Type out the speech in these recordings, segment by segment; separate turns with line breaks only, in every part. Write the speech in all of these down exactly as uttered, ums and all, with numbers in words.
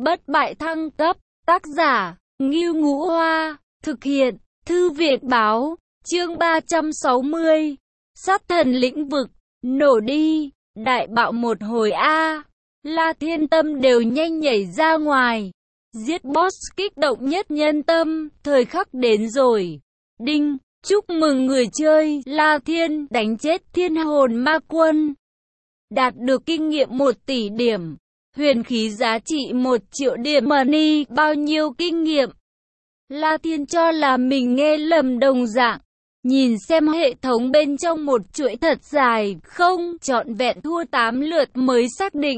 bất bại thăng cấp, tác giả, Ngưu Ngũ Hoa, thực hiện, Thư viện Báo, chương ba trăm sáu mươi, sát thần lĩnh vực, nổ đi, đại bạo một hồi a, La Thiên Tâm đều nhanh nhảy ra ngoài, giết boss kích động nhất nhân tâm, thời khắc đến rồi, đinh, chúc mừng người chơi, La Thiên, đánh chết thiên hồn ma quân, đạt được kinh nghiệm một tỷ điểm. Huyền khí giá trị một triệu điểm money, bao nhiêu kinh nghiệm? La Thiên cho là mình nghe lầm đồng dạng. Nhìn xem hệ thống bên trong một chuỗi thật dài, không, trọn vẹn thua tám lượt mới xác định.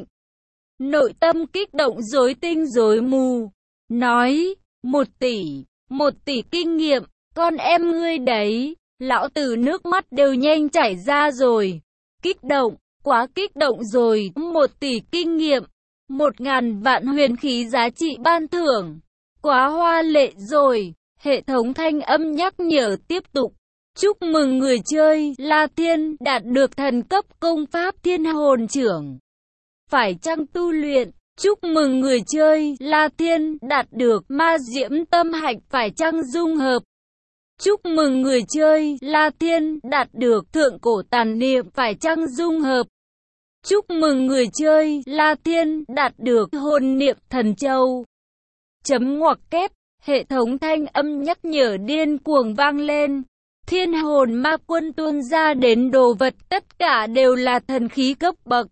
Nội tâm kích động rối tinh rối mù. Nói, một tỷ, một tỷ kinh nghiệm, con em ngươi đấy. Lão tử nước mắt đều nhanh chảy ra rồi. Kích động, quá kích động rồi, một tỷ kinh nghiệm. Một ngàn vạn huyền khí giá trị ban thưởng. Quá hoa lệ rồi. Hệ thống thanh âm nhắc nhở tiếp tục. Chúc mừng người chơi, La Thiên, đạt được thần cấp công pháp thiên hồn trưởng. Phải chăng tu luyện? Chúc mừng người chơi, La Thiên, đạt được ma diễm tâm hạch phải chăng dung hợp? Chúc mừng người chơi, La Thiên, đạt được thượng cổ tàn niệm phải chăng dung hợp? Chúc mừng người chơi, La Thiên, đạt được hồn niệm thần châu. Chấm ngoặc kép, hệ thống thanh âm nhắc nhở điên cuồng vang lên. Thiên hồn ma quân tuôn ra đến đồ vật tất cả đều là thần khí cấp bậc.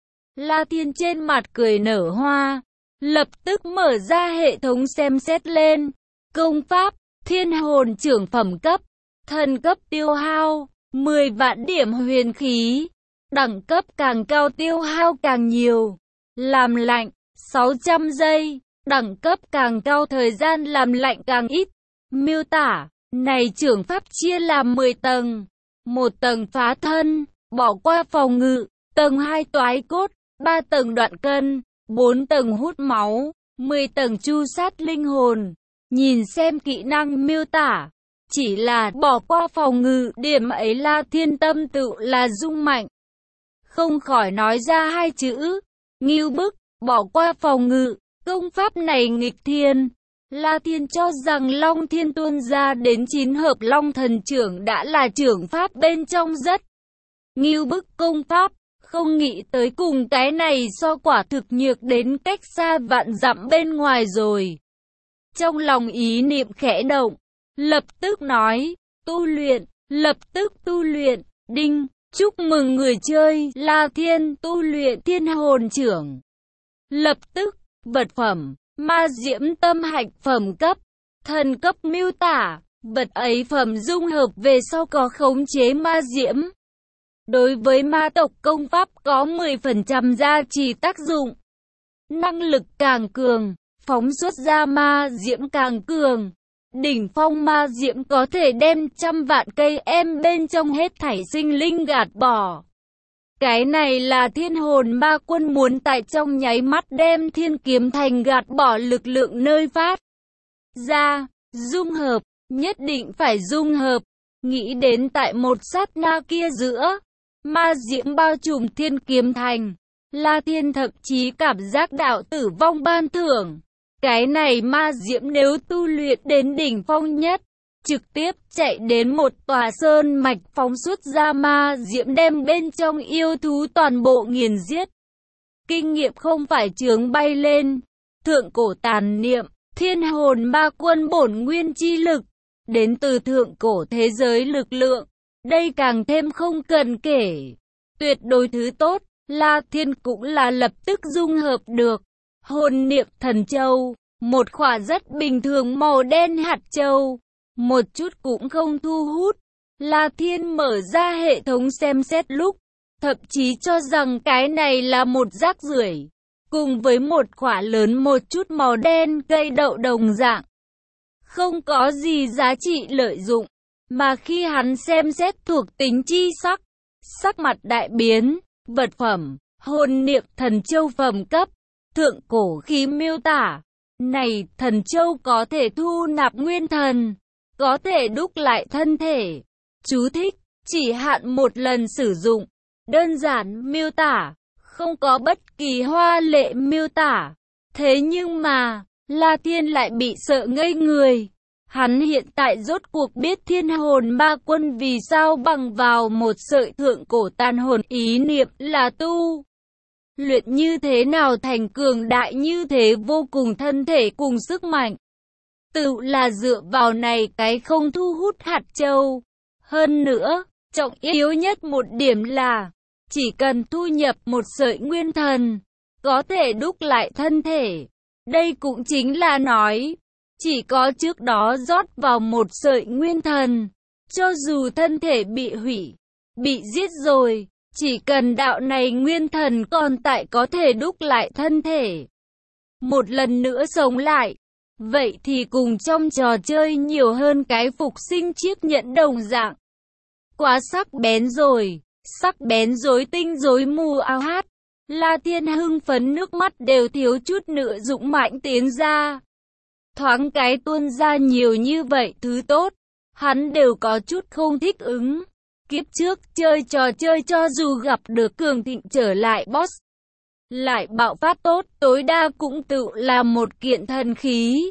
La Thiên trên mặt cười nở hoa, lập tức mở ra hệ thống xem xét lên. Công pháp, thiên hồn trưởng phẩm cấp, thần cấp tiêu hao, mười vạn điểm huyền khí. Đẳng cấp càng cao tiêu hao càng nhiều. Làm lạnh, sáu trăm giây. Đẳng cấp càng cao thời gian làm lạnh càng ít. Miêu tả, này trưởng pháp chia làm mười tầng. Một tầng phá thân, bỏ qua phòng ngự. Tầng hai toái cốt, ba tầng đoạn cân, bốn tầng hút máu, mười tầng chu sát linh hồn. Nhìn xem kỹ năng miêu tả. Chỉ là bỏ qua phòng ngự, điểm ấy La Thiên tâm tự là dung mạnh. Không khỏi nói ra hai chữ, ngưu bức, bỏ qua phòng ngự, công pháp này nghịch thiên. La Thiên cho rằng Long Thiên tuôn ra đến chín hợp Long Thần Trưởng đã là trưởng pháp bên trong rất ngưu bức công pháp, không nghĩ tới cùng cái này so quả thực nhược đến cách xa vạn dặm bên ngoài rồi. Trong lòng ý niệm khẽ động, lập tức nói, tu luyện, lập tức tu luyện, đinh. Chúc mừng người chơi, La Thiên, tu luyện thiên hồn trưởng. Lập tức, vật phẩm, ma diễm tâm hạch phẩm cấp, thần cấp miêu tả, vật ấy phẩm dung hợp về sau có khống chế ma diễm. Đối với ma tộc công pháp có mười phần trăm gia trì tác dụng. Năng lực càng cường, phóng xuất ra ma diễm càng cường. Đỉnh phong ma diễm có thể đem trăm vạn cây em bên trong hết thảy sinh linh gạt bỏ. Cái này là thiên hồn ma quân muốn tại trong nháy mắt đem thiên kiếm thành gạt bỏ lực lượng nơi phát ra. Dung hợp, nhất định phải dung hợp. Nghĩ đến tại một sát na kia giữa ma diễm bao trùm thiên kiếm thành, La Thiên thậm chí cảm giác đạo tử vong ban thưởng. Cái này ma diễm nếu tu luyện đến đỉnh phong nhất, trực tiếp chạy đến một tòa sơn mạch phóng xuất ra ma diễm đem bên trong yêu thú toàn bộ nghiền giết. Kinh nghiệm không phải chướng bay lên. Thượng cổ tàn niệm, thiên hồn ma quân bổn nguyên chi lực, đến từ thượng cổ thế giới lực lượng. Đây càng thêm không cần kể. Tuyệt đối thứ tốt, La Thiên cũng là lập tức dung hợp được. Hồn niệm thần châu, một khỏa rất bình thường màu đen hạt châu, một chút cũng không thu hút. La Thiên mở ra hệ thống xem xét lúc, thậm chí cho rằng cái này là một rác rưởi, cùng với một khỏa lớn một chút màu đen cây đậu đồng dạng. Không có gì giá trị lợi dụng, mà khi hắn xem xét thuộc tính chi sắc, sắc mặt đại biến, vật phẩm, hồn niệm thần châu phẩm cấp. Thượng cổ khí miêu tả, này thần châu có thể thu nạp nguyên thần, có thể đúc lại thân thể. Chú thích, chỉ hạn một lần sử dụng. Đơn giản miêu tả, không có bất kỳ hoa lệ miêu tả. Thế nhưng mà, La Thiên lại bị sợ ngây người. Hắn hiện tại rốt cuộc biết Thiên Hồn Ma Quân vì sao bằng vào một sợi thượng cổ tàn hồn ý niệm là tu luyện như thế nào thành cường đại như thế, vô cùng thân thể cùng sức mạnh. Tự là dựa vào này cái không thu hút hạt châu. Hơn nữa, trọng yếu nhất một điểm là, chỉ cần thu nhập một sợi nguyên thần, có thể đúc lại thân thể. Đây cũng chính là nói, chỉ có trước đó rót vào một sợi nguyên thần, cho dù thân thể bị hủy, bị giết rồi, chỉ cần đạo này nguyên thần còn tại có thể đúc lại thân thể. Một lần nữa sống lại. Vậy thì cùng trong trò chơi nhiều hơn cái phục sinh chiếc nhẫn đồng dạng. Quá sắc bén rồi, sắc bén rối tinh rối mù ao hát. La Thiên hưng phấn nước mắt đều thiếu chút nữa dũng mãnh tiến ra. Thoáng cái tuôn ra nhiều như vậy thứ tốt, hắn đều có chút không thích ứng. Kiếp trước chơi trò chơi cho dù gặp được cường thịnh trở lại boss, lại bạo phát tốt tối đa cũng tự là một kiện thần khí.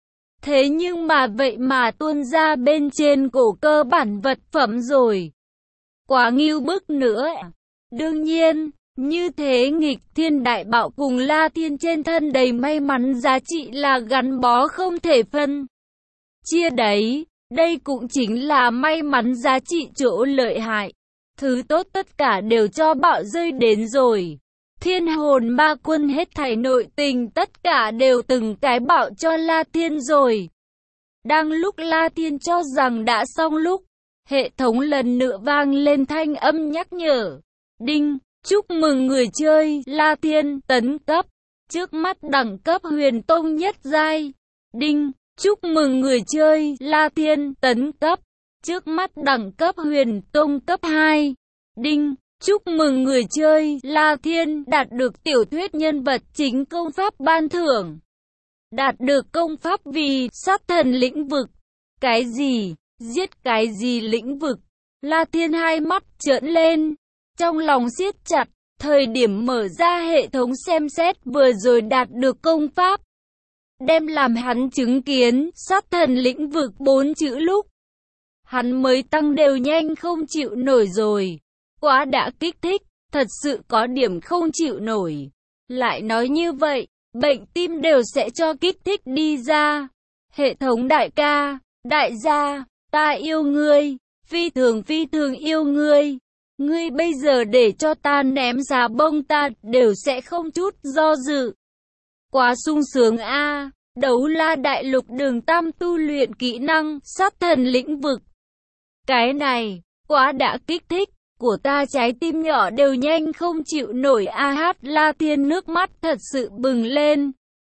Thế nhưng mà vậy mà tuôn ra bên trên cổ cơ bản vật phẩm rồi. Quá ngưu bức nữa. Đương nhiên, như thế nghịch thiên đại bạo cùng La Thiên trên thân đầy may mắn giá trị là gắn bó không thể phân chia đấy. Đây cũng chính là may mắn giá trị chỗ lợi hại. Thứ tốt tất cả đều cho bạo rơi đến rồi. Thiên Hồn Ma Quân hết thảy nội tình tất cả đều từng cái bạo cho La Thiên rồi. Đang lúc La Thiên cho rằng đã xong lúc, hệ thống lần nữa vang lên thanh âm nhắc nhở. Đinh, chúc mừng người chơi La Thiên tấn cấp. Trước mắt đẳng cấp huyền tông nhất giai. Đinh, chúc mừng người chơi La Thiên tấn cấp. Trước mắt đẳng cấp huyền tông cấp hai. Đinh, chúc mừng người chơi La Thiên đạt được tiểu thuyết nhân vật chính công pháp ban thưởng. Đạt được công pháp vì sát thần lĩnh vực. Cái gì? Giết cái gì lĩnh vực? La Thiên hai mắt trợn lên, trong lòng siết chặt. Thời điểm mở ra hệ thống xem xét vừa rồi đạt được công pháp, đem làm hắn chứng kiến sát thần lĩnh vực bốn chữ lúc, hắn mới tăng đều nhanh không chịu nổi rồi. Quá đã kích thích, thật sự có điểm không chịu nổi. Lại nói như vậy, bệnh tim đều sẽ cho kích thích đi ra. Hệ thống đại ca, đại gia, ta yêu ngươi, phi thường phi thường yêu ngươi. Ngươi bây giờ để cho ta ném giá bông ta đều sẽ không chút do dự. Quá sung sướng a. À. Đấu La Đại Lục đường tam tu luyện kỹ năng sát thần lĩnh vực. Cái này, quá đã kích thích, của ta trái tim nhỏ đều nhanh không chịu nổi a hát. La Thiên nước mắt thật sự bừng lên.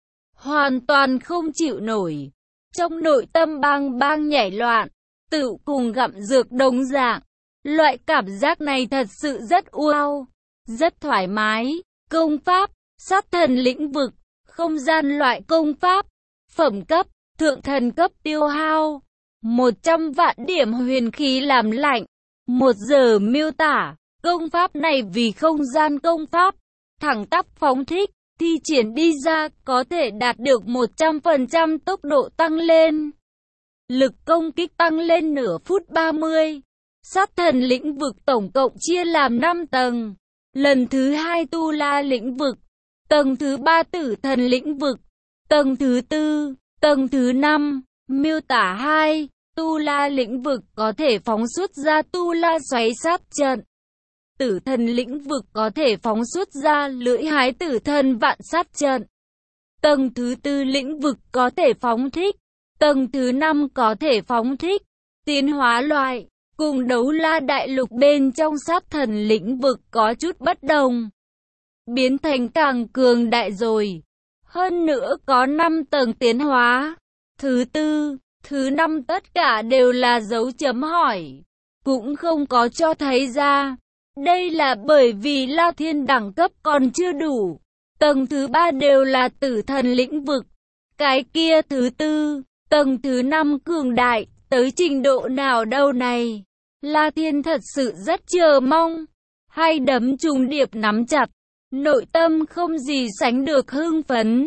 Hoàn toàn không chịu nổi. Trong nội tâm bang bang nhảy loạn, tự cùng gặm dược đồng dạng. Loại cảm giác này thật sự rất wow, rất thoải mái. Công pháp, sát thần lĩnh vực, không gian loại công pháp, phẩm cấp, thượng thần cấp tiêu hao, một trăm vạn điểm huyền khí làm lạnh, một giờ miêu tả, công pháp này vì không gian công pháp, thẳng tắp phóng thích, thi triển đi ra có thể đạt được một trăm phần trăm tốc độ tăng lên. Lực công kích tăng lên nửa phút ba mươi. Sát thần lĩnh vực tổng cộng chia làm năm tầng. Lần thứ hai tu la lĩnh vực, tầng thứ ba tử thần lĩnh vực, tầng thứ tư, tầng thứ năm, miêu tả hai, tu la lĩnh vực có thể phóng xuất ra tu la xoáy sát trận. Tử thần lĩnh vực có thể phóng xuất ra lưỡi hái tử thần vạn sát trận. Tầng thứ tư lĩnh vực có thể phóng thích, tầng thứ năm có thể phóng thích, tiến hóa loại. Cùng Đấu La Đại Lục bên trong sát thần lĩnh vực có chút bất đồng. Biến thành càng cường đại rồi. Hơn nữa có năm tầng tiến hóa. Thứ tư, thứ năm tất cả đều là dấu chấm hỏi. Cũng không có cho thấy ra. Đây là bởi vì La Thiên đẳng cấp còn chưa đủ. Tầng thứ ba đều là tử thần lĩnh vực. Cái kia thứ tư, tầng thứ năm cường đại, tới trình độ nào đâu này. La Thiên thật sự rất chờ mong. Hai đấm trùng điệp nắm chặt. Nội tâm không gì sánh được hưng phấn.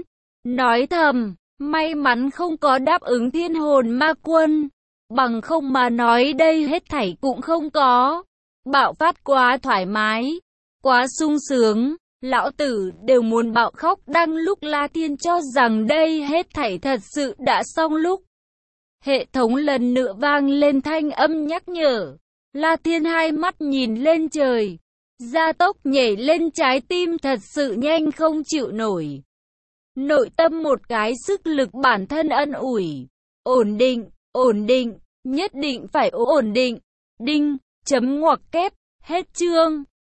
nói thầm, may mắn không có đáp ứng thiên hồn ma quân, bằng không mà nói đây hết thảy cũng không có. Bạo phát quá thoải mái, quá sung sướng, lão tử đều muốn bạo khóc. Đang lúc La Thiên cho rằng đây hết thảy thật sự đã xong lúc, hệ thống lần nữa vang lên thanh âm nhắc nhở. La Thiên hai mắt nhìn lên trời, gia tốc nhảy lên, trái tim thật sự nhanh không chịu nổi. Nội tâm một cái sức lực bản thân ân ủi, ổn định, ổn định, nhất định phải ổn định. Đinh, chấm ngoặc kép, hết chương.